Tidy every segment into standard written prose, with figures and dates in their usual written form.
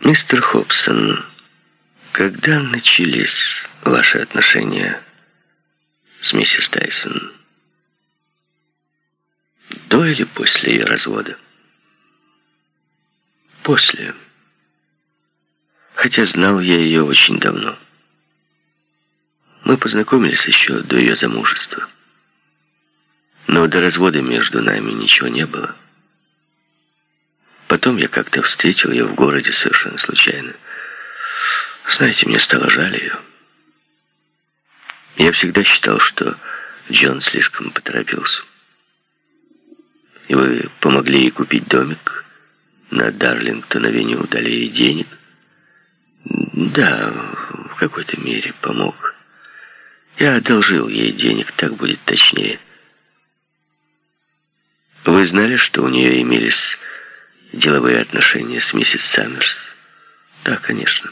Мистер Хобсон, когда начались ваши отношения с миссис Тайсон? До или после ее развода? После. Хотя знал я ее очень давно. Мы познакомились еще до ее замужества. Но до развода между нами ничего не было. Потом я как-то встретил ее в городе совершенно случайно. Знаете, мне стало жаль ее. Я всегда считал, что Джон слишком поторопился. И вы помогли ей купить домик на Дарлингтон-авеню, дали ей денег? Да, в какой-то мере помог. Я одолжил ей денег, так будет точнее. Вы знали, что у нее имелись деловые отношения с миссис Саммерс? Да, конечно.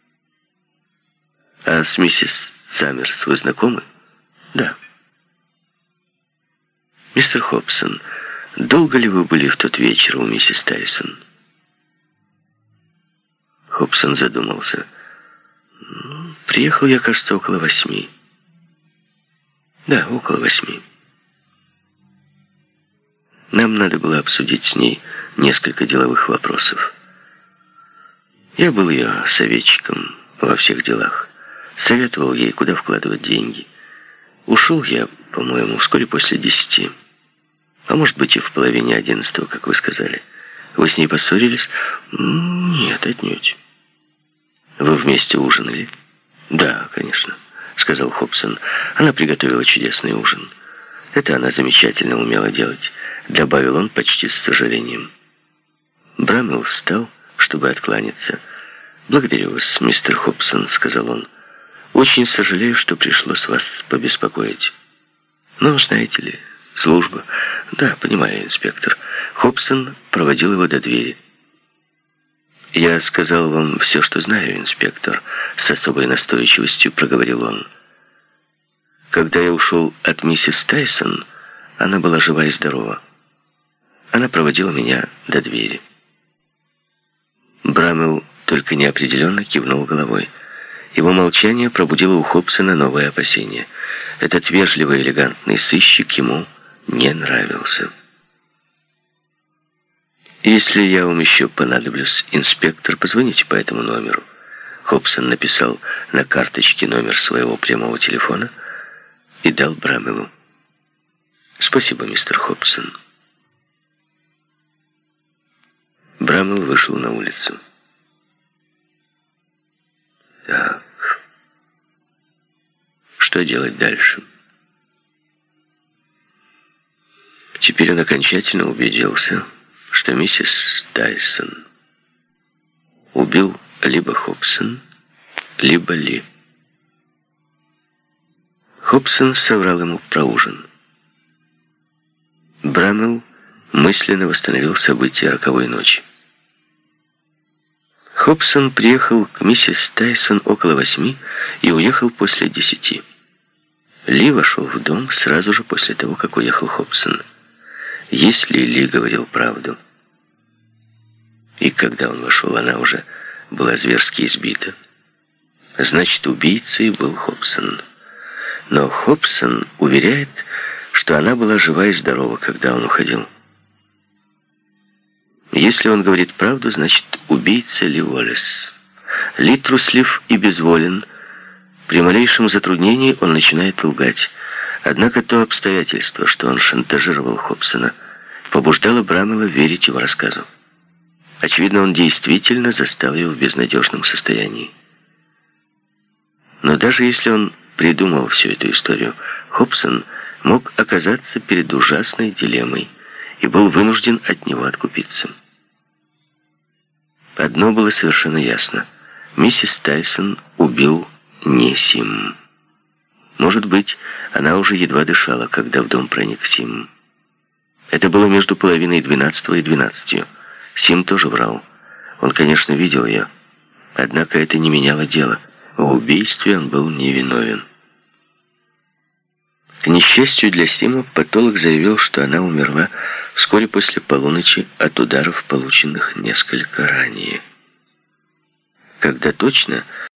А с миссис Саммерс вы знакомы? Да. Мистер Хобсон, долго ли вы были в тот вечер у миссис Тайсон? Хобсон задумался. Приехал я, кажется, около 8. Да, около 8. Нам надо было обсудить с ней несколько деловых вопросов. Я был ее советчиком во всех делах. Советовал ей, куда вкладывать деньги. Ушел я, по-моему, вскоре после 10. А может быть, и в половине 11, как вы сказали. Вы с ней поссорились? Нет, отнюдь. Вы вместе ужинали? Да, конечно, сказал Хобсон. Она приготовила чудесный ужин. Это она замечательно умела делать, добавил он почти с сожалением. Брамвелл встал, чтобы откланяться. «Благодарю вас, мистер Хобсон», — сказал он. «Очень сожалею, что пришлось вас побеспокоить. Но, знаете ли, служба...» «Да, понимаю, инспектор». Хобсон проводил его до двери. «Я сказал вам все, что знаю, инспектор», — с особой настойчивостью проговорил он. «Когда я ушел от миссис Тайсон, она была жива и здорова. Она проводила меня до двери». Брамвелл только неопределенно кивнул головой. Его молчание пробудило у Хобсона новое опасение. Этот вежливый, элегантный сыщик ему не нравился. «Если я вам еще понадоблюсь, инспектор, позвоните по этому номеру». Хобсон написал на карточке номер своего прямого телефона и дал Брамвеллу. «Спасибо, мистер Хобсон». Брамвелл вышел на улицу. Так, что делать дальше? Теперь он окончательно убедился, что миссис Тайсон убил либо Хобсон, либо Ли. Хобсон соврал ему про ужин. Брамвелл мысленно восстановил события роковой ночи. Хобсон приехал к миссис Тайсон около 8 и уехал после 10. Ли вошел в дом сразу же после того, как уехал Хобсон. Если Ли говорил правду, и когда он вошел, она уже была зверски избита, значит, убийцей был Хобсон. Но Хобсон уверяет, что она была жива и здорова, когда он уходил. Если он говорит правду, значит, убийца Ли Уоллес. Ли труслив и безволен. При малейшем затруднении он начинает лгать. Однако то обстоятельство, что он шантажировал Хобсона, побуждало Брамвелла верить его рассказу. Очевидно, он действительно застал его в безнадежном состоянии. Но даже если он придумал всю эту историю, Хобсон мог оказаться перед ужасной дилеммой и был вынужден от него откупиться. Одно было совершенно ясно. Миссис Тайсон убил не Сим. Может быть, она уже едва дышала, когда в дом проник Сим. Это было между 11:30 и 12. Сим тоже врал. Он, конечно, видел ее. Однако это не меняло дело. В убийстве он был невиновен. К несчастью для Сима, патолог заявил, что она умерла вскоре после полуночи от ударов, полученных несколько ранее. Когда точно,